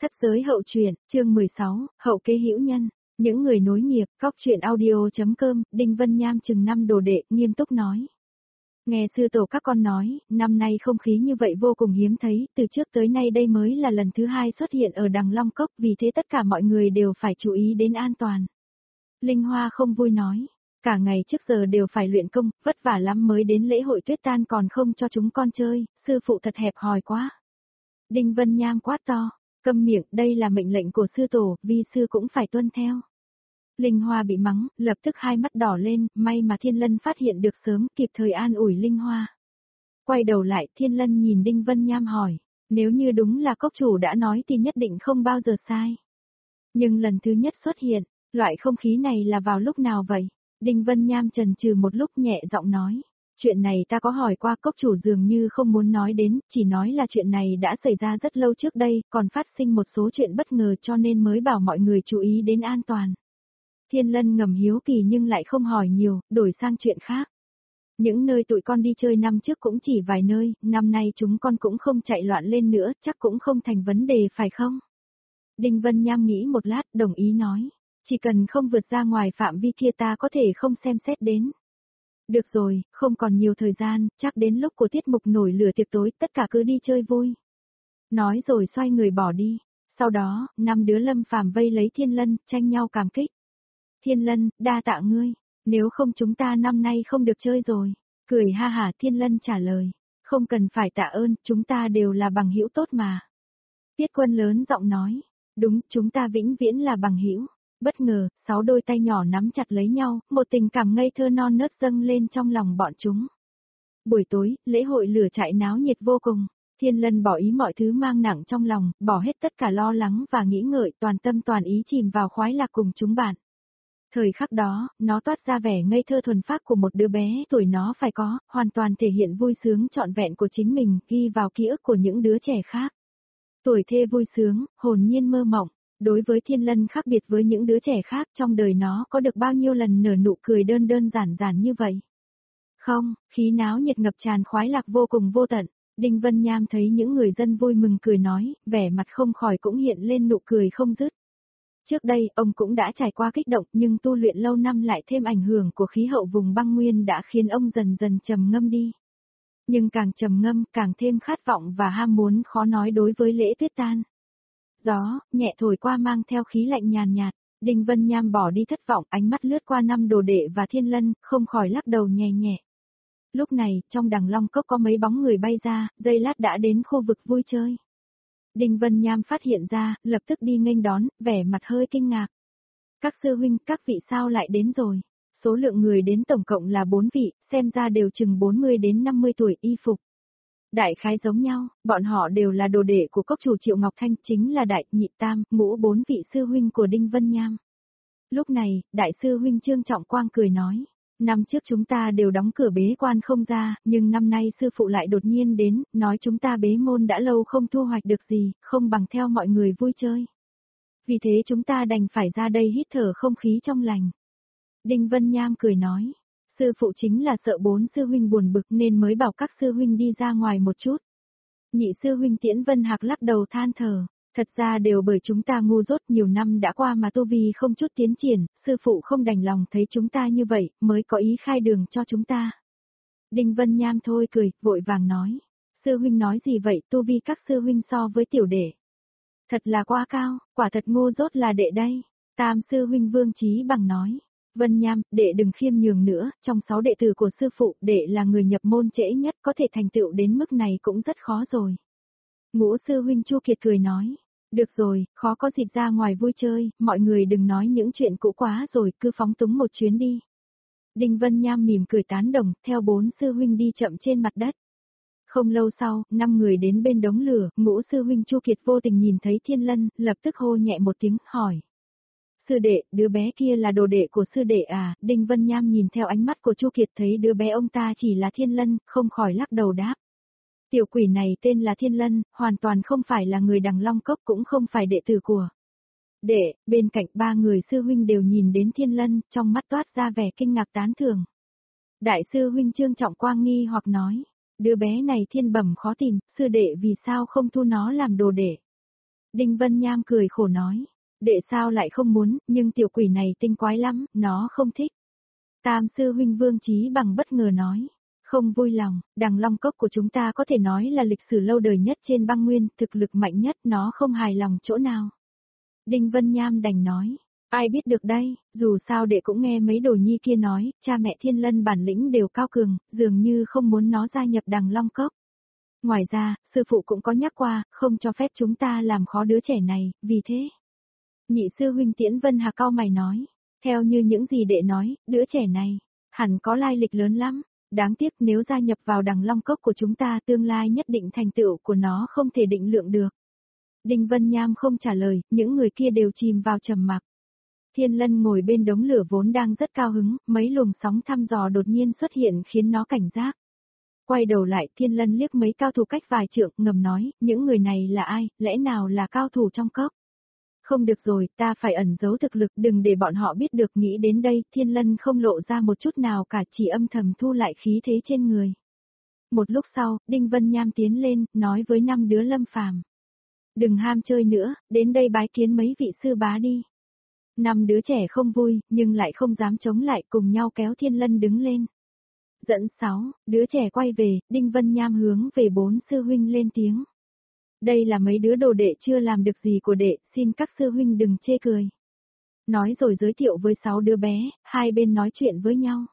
Thất giới hậu truyện, chương 16, hậu kế hữu nhân, những người nối nghiệp, góc truyện audio.com, Đinh Vân Nham chừng năm đồ đệ, nghiêm túc nói. Nghe sư tổ các con nói, năm nay không khí như vậy vô cùng hiếm thấy, từ trước tới nay đây mới là lần thứ hai xuất hiện ở Đằng Long Cốc, vì thế tất cả mọi người đều phải chú ý đến an toàn. Linh Hoa không vui nói, cả ngày trước giờ đều phải luyện công, vất vả lắm mới đến lễ hội tuyết tan còn không cho chúng con chơi, sư phụ thật hẹp hòi quá. Đinh Vân Nham quát to. Câm miệng, đây là mệnh lệnh của sư tổ, vi sư cũng phải tuân theo. Linh Hoa bị mắng, lập tức hai mắt đỏ lên, may mà Thiên Lân phát hiện được sớm, kịp thời an ủi Linh Hoa. Quay đầu lại, Thiên Lân nhìn Đinh Vân Nham hỏi, nếu như đúng là cốc chủ đã nói thì nhất định không bao giờ sai. Nhưng lần thứ nhất xuất hiện, loại không khí này là vào lúc nào vậy? Đinh Vân Nham chần chừ một lúc nhẹ giọng nói. Chuyện này ta có hỏi qua cốc chủ dường như không muốn nói đến, chỉ nói là chuyện này đã xảy ra rất lâu trước đây, còn phát sinh một số chuyện bất ngờ cho nên mới bảo mọi người chú ý đến an toàn. Thiên Lân ngầm hiếu kỳ nhưng lại không hỏi nhiều, đổi sang chuyện khác. Những nơi tụi con đi chơi năm trước cũng chỉ vài nơi, năm nay chúng con cũng không chạy loạn lên nữa, chắc cũng không thành vấn đề phải không? Đinh Vân Nham nghĩ một lát, đồng ý nói, chỉ cần không vượt ra ngoài phạm vi kia ta có thể không xem xét đến. Được rồi, không còn nhiều thời gian, chắc đến lúc của tiết mục nổi lửa tiệc tối, tất cả cứ đi chơi vui. Nói rồi xoay người bỏ đi. Sau đó, 5 đứa Lâm Phàm vây lấy Thiên Lân, tranh nhau cảm kích. Thiên Lân, đa tạ ngươi, nếu không chúng ta năm nay không được chơi rồi. Cười ha hả Thiên Lân trả lời, không cần phải tạ ơn, chúng ta đều là bằng hữu tốt mà. Tiết Quân lớn giọng nói, đúng, chúng ta vĩnh viễn là bằng hữu. Bất ngờ, 6 đôi tay nhỏ nắm chặt lấy nhau, một tình cảm ngây thơ non nớt dâng lên trong lòng bọn chúng. Buổi tối, lễ hội lửa chạy náo nhiệt vô cùng. Thiên Lân bỏ ý mọi thứ mang nặng trong lòng, bỏ hết tất cả lo lắng và nghĩ ngợi, toàn tâm toàn ý chìm vào khoái lạc cùng chúng bạn. Thời khắc đó, nó toát ra vẻ ngây thơ thuần phác của một đứa bé tuổi nó phải có, hoàn toàn thể hiện vui sướng trọn vẹn của chính mình, ghi vào ký ức của những đứa trẻ khác. Tuổi thơ vui sướng, hồn nhiên mơ mộng. Đối với Thiên Lân khác biệt với những đứa trẻ khác, trong đời nó có được bao nhiêu lần nở nụ cười đơn đơn giản giản như vậy. Không, khí náo nhiệt ngập tràn khoái lạc vô cùng vô tận. Đinh Vân Nham thấy những người dân vui mừng cười nói, vẻ mặt không khỏi cũng hiện lên nụ cười không dứt. Trước đây, ông cũng đã trải qua kích động nhưng tu luyện lâu năm lại thêm ảnh hưởng của khí hậu vùng băng nguyên đã khiến ông dần dần trầm ngâm đi. Nhưng càng trầm ngâm, càng thêm khát vọng và ham muốn khó nói đối với lễ tuyết tan. Gió, nhẹ thổi qua mang theo khí lạnh nhàn nhạt, Đinh Vân Nham bỏ đi thất vọng, ánh mắt lướt qua 5 đồ đệ và Thiên Lân, không khỏi lắc đầu nhẹ nhẹ. Lúc này, trong Đằng Long Cốc có mấy bóng người bay ra, giây lát đã đến khu vực vui chơi. Đinh Vân Nham phát hiện ra, lập tức đi nghênh đón, vẻ mặt hơi kinh ngạc. Các sư huynh, các vị sao lại đến rồi? Số lượng người đến tổng cộng là 4 vị, xem ra đều chừng 40 đến 50 tuổi, y phục đại khái giống nhau, bọn họ đều là đồ đệ của cốc chủ Triệu Ngọc Thanh, chính là đại, nhị, tam, ngũ 4 vị sư huynh của Đinh Vân Nham. Lúc này, đại sư huynh Trương Trọng Quang cười nói, năm trước chúng ta đều đóng cửa bế quan không ra, nhưng năm nay sư phụ lại đột nhiên đến, nói chúng ta bế môn đã lâu không thu hoạch được gì, không bằng theo mọi người vui chơi. Vì thế chúng ta đành phải ra đây hít thở không khí trong lành. Đinh Vân Nham cười nói. Sư phụ chính là sợ 4 sư huynh buồn bực nên mới bảo các sư huynh đi ra ngoài một chút. Nhị sư huynh Tiễn Vân Hạc lắc đầu than thở, thật ra đều bởi chúng ta ngu dốt nhiều năm đã qua mà tu vi không chút tiến triển, sư phụ không đành lòng thấy chúng ta như vậy, mới có ý khai đường cho chúng ta. Đinh Vân Nham thôi cười, vội vàng nói, sư huynh nói gì vậy, tu vi các sư huynh so với tiểu đệ. Thật là quá cao, quả thật ngu dốt là đệ đây. Tam sư huynh Vương Chí Bằng nói. Vân Nham, đệ đừng khiêm nhường nữa, trong 6 đệ tử của sư phụ, đệ là người nhập môn trễ nhất, có thể thành tựu đến mức này cũng rất khó rồi. Ngũ sư huynh Chu Kiệt cười nói, được rồi, khó có dịp ra ngoài vui chơi, mọi người đừng nói những chuyện cũ quá rồi, cứ phóng túng một chuyến đi. Đinh Vân Nham mỉm cười tán đồng, theo 4 sư huynh đi chậm trên mặt đất. Không lâu sau, 5 người đến bên đống lửa, ngũ sư huynh Chu Kiệt vô tình nhìn thấy Thiên Lân, lập tức hô nhẹ một tiếng, hỏi. Sư đệ, đứa bé kia là đồ đệ của sư đệ à? Đinh Vân Nham nhìn theo ánh mắt của Chu Kiệt thấy đứa bé ông ta chỉ là Thiên Lân, không khỏi lắc đầu đáp. Tiểu quỷ này tên là Thiên Lân, hoàn toàn không phải là người Đằng Long Cốc cũng không phải đệ tử của đệ. Bên cạnh 3 người sư huynh đều nhìn đến Thiên Lân, trong mắt toát ra vẻ kinh ngạc tán thưởng. Đại sư huynh Trương Trọng Quang nghi hoặc nói, đứa bé này thiên bẩm khó tìm, sư đệ vì sao không thu nó làm đồ đệ? Đinh Vân Nham cười khổ nói. Đệ sao lại không muốn, nhưng tiểu quỷ này tinh quái lắm, nó không thích. Tam sư huynh Vương Chí Bằng bất ngờ nói. Không vui lòng, Đằng Long Cốc của chúng ta có thể nói là lịch sử lâu đời nhất trên băng nguyên, thực lực mạnh nhất, nó không hài lòng chỗ nào. Đinh Vân Nham đành nói. Ai biết được đây, dù sao đệ cũng nghe mấy đồ nhi kia nói, cha mẹ Thiên Lân bản lĩnh đều cao cường, dường như không muốn nó gia nhập Đằng Long Cốc. Ngoài ra, sư phụ cũng có nhắc qua, không cho phép chúng ta làm khó đứa trẻ này, vì thế. Nhị sư huynh Tiễn Vân Hà cau mày nói, theo như những gì đệ nói, đứa trẻ này, hẳn có lai lịch lớn lắm, đáng tiếc nếu gia nhập vào Đằng Long Cốc của chúng ta tương lai nhất định thành tựu của nó không thể định lượng được. Đinh Vân Nham không trả lời, những người kia đều chìm vào trầm mặc. Thiên Lân ngồi bên đống lửa vốn đang rất cao hứng, mấy luồng sóng thăm dò đột nhiên xuất hiện khiến nó cảnh giác. Quay đầu lại, Thiên Lân liếc mấy cao thủ cách vài trượng, ngầm nói, những người này là ai, lẽ nào là cao thủ trong cốc? Không được rồi, ta phải ẩn giấu thực lực, đừng để bọn họ biết được. Nghĩ đến đây, Thiên Lân không lộ ra một chút nào cả, chỉ âm thầm thu lại khí thế trên người. Một lúc sau, Đinh Vân Nham tiến lên, nói với 5 đứa Lâm Phàm. Đừng ham chơi nữa, đến đây bái kiến mấy vị sư bá đi. 5 đứa trẻ không vui, nhưng lại không dám chống lại, cùng nhau kéo Thiên Lân đứng lên. Dẫn 6, đứa trẻ quay về, Đinh Vân Nham hướng về 4 sư huynh lên tiếng. Đây là mấy đứa đồ đệ chưa làm được gì của đệ, xin các sư huynh đừng chê cười. Nói rồi giới thiệu với 6 đứa bé, hai bên nói chuyện với nhau.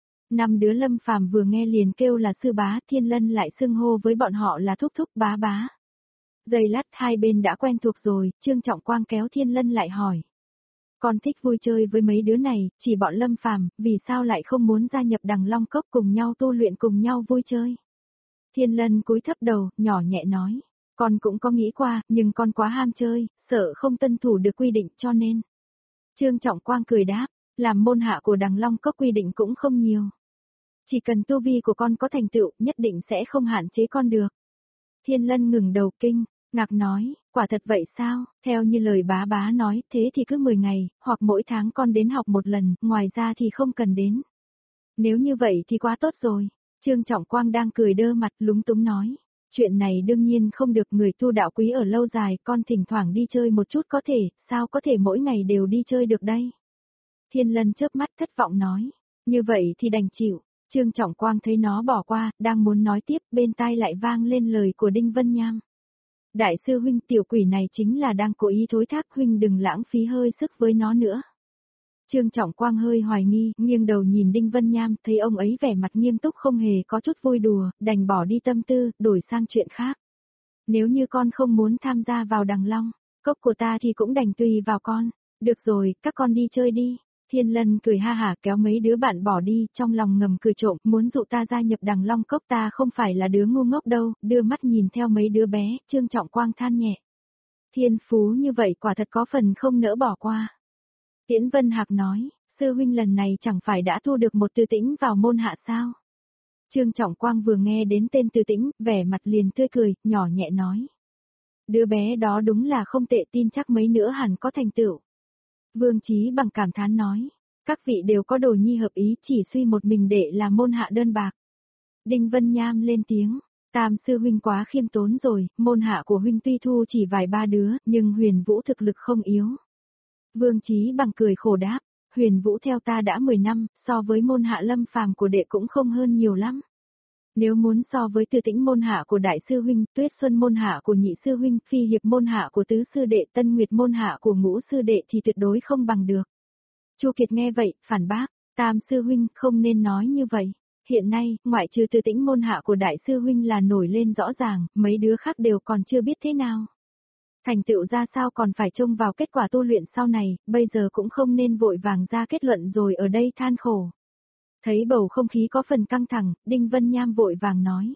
5 đứa Lâm Phàm vừa nghe liền kêu là sư bá, Thiên Lân lại xưng hô với bọn họ là thúc thúc bá bá. Giây lát hai bên đã quen thuộc rồi, Trương Trọng Quang kéo Thiên Lân lại hỏi. Con thích vui chơi với mấy đứa này, chỉ bọn Lâm Phàm, vì sao lại không muốn gia nhập Đằng Long Cốc cùng nhau tu luyện cùng nhau vui chơi? Thiên Lân cúi thấp đầu, nhỏ nhẹ nói. Con cũng có nghĩ qua, nhưng con quá ham chơi, sợ không tuân thủ được quy định cho nên. Trương Trọng Quang cười đáp, làm môn hạ của Đằng Long Cốc quy định cũng không nhiều. Chỉ cần tu vi của con có thành tựu, nhất định sẽ không hạn chế con được. Thiên Lân ngừng đầu kinh, ngạc nói, quả thật vậy sao, theo như lời bá bá nói, thế thì cứ 10 ngày, hoặc mỗi tháng con đến học một lần, ngoài ra thì không cần đến. Nếu như vậy thì quá tốt rồi. Trương Trọng Quang đang cười đơ mặt lúng túng nói. Chuyện này đương nhiên không được, người tu đạo quý ở lâu dài, con thỉnh thoảng đi chơi một chút có thể, sao có thể mỗi ngày đều đi chơi được đây? Thiên Lân chớp mắt thất vọng nói, như vậy thì đành chịu. Trương Trọng Quang thấy nó bỏ qua, đang muốn nói tiếp, bên tai lại vang lên lời của Đinh Vân Nham. Đại sư huynh, tiểu quỷ này chính là đang cố ý thối thác, huynh đừng lãng phí hơi sức với nó nữa. Trương Trọng Quang hơi hoài nghi, nghiêng đầu nhìn Đinh Vân Nham, thấy ông ấy vẻ mặt nghiêm túc không hề có chút vui đùa, đành bỏ đi tâm tư, đổi sang chuyện khác. Nếu như con không muốn tham gia vào Đằng Long Cốc của ta thì cũng đành tùy vào con. Được rồi, các con đi chơi đi. Thiên Lân cười ha hả kéo mấy đứa bạn bỏ đi, trong lòng ngầm cười trộm, muốn dụ ta gia nhập Đằng Long Cốc, ta không phải là đứa ngu ngốc đâu, đưa mắt nhìn theo mấy đứa bé, Trương Trọng Quang than nhẹ. Thiên phú như vậy quả thật có phần không nỡ bỏ qua. Tiễn Vân Hạc nói, sư huynh lần này chẳng phải đã thu được một Từ Tĩnh vào môn hạ sao? Trương Trọng Quang vừa nghe đến tên Từ Tĩnh, vẻ mặt liền tươi cười, nhỏ nhẹ nói. Đứa bé đó đúng là không tệ, tin chắc mấy nữa hẳn có thành tựu. Vương Chí Bằng cảm thán nói, các vị đều có đồ nhi hợp ý, chỉ suy một mình đệ là môn hạ đơn bạc. Đinh Vân Nham lên tiếng, Tam sư huynh quá khiêm tốn rồi, môn hạ của huynh tuy thu chỉ vài ba đứa, nhưng Huyền Vũ thực lực không yếu. Vương Chí Bằng cười khổ đáp, Huyền Vũ theo ta đã 10 năm, so với môn hạ Lâm Phàm của đệ cũng không hơn nhiều lắm. Nếu muốn so với Từ Tĩnh môn hạ của đại sư huynh, Tuyết Xuân môn hạ của nhị sư huynh, Phi Hiệp môn hạ của tứ sư đệ, Tân Nguyệt môn hạ của ngũ sư đệ thì tuyệt đối không bằng được. Chu Kiệt nghe vậy, phản bác, Tam sư huynh không nên nói như vậy. Hiện nay, ngoại trừ Từ Tĩnh môn hạ của đại sư huynh là nổi lên rõ ràng, mấy đứa khác đều còn chưa biết thế nào. Thành tựu ra sao còn phải trông vào kết quả tu luyện sau này, bây giờ cũng không nên vội vàng ra kết luận rồi ở đây than khổ. Thấy bầu không khí có phần căng thẳng, Đinh Vân Nham vội vàng nói.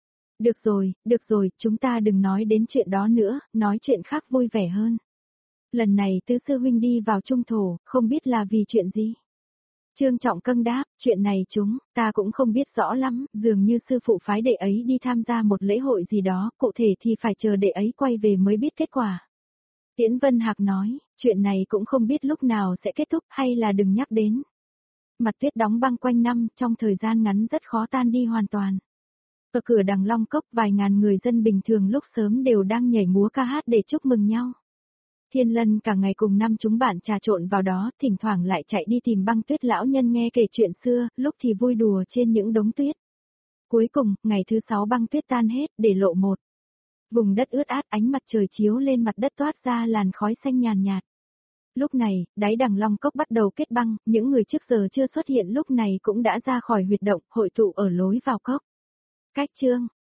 Được rồi, chúng ta đừng nói đến chuyện đó nữa, nói chuyện khác vui vẻ hơn. Lần này tứ sư huynh đi vào trung thổ, không biết là vì chuyện gì? Trương Trọng Cân đáp, chuyện này ta cũng không biết rõ lắm, dường như sư phụ phái đệ ấy đi tham gia một lễ hội gì đó, cụ thể thì phải chờ đệ ấy quay về mới biết kết quả. Tiễn Vân Hạc nói, chuyện này cũng không biết lúc nào sẽ kết thúc hay là đừng nhắc đến. Mặt tuyết đóng băng quanh năm, trong thời gian ngắn rất khó tan đi hoàn toàn. Ở cửa Đằng Long Cốc vài ngàn người dân bình thường lúc sớm đều đang nhảy múa ca hát để chúc mừng nhau. Thiên Lân cả ngày cùng năm chúng bạn trà trộn vào đó, thỉnh thoảng lại chạy đi tìm Băng Tuyết lão nhân nghe kể chuyện xưa, lúc thì vui đùa trên những đống tuyết. Cuối cùng, ngày thứ 6 băng tuyết tan hết, để lộ một vùng đất ướt át, ánh mặt trời chiếu lên mặt đất toát ra làn khói xanh nhàn nhạt. Lúc này, đáy Đằng Long Cốc bắt đầu kết băng, những người trước giờ chưa xuất hiện lúc này cũng đã ra khỏi huyệt động, hội tụ ở lối vào cốc. Cách chương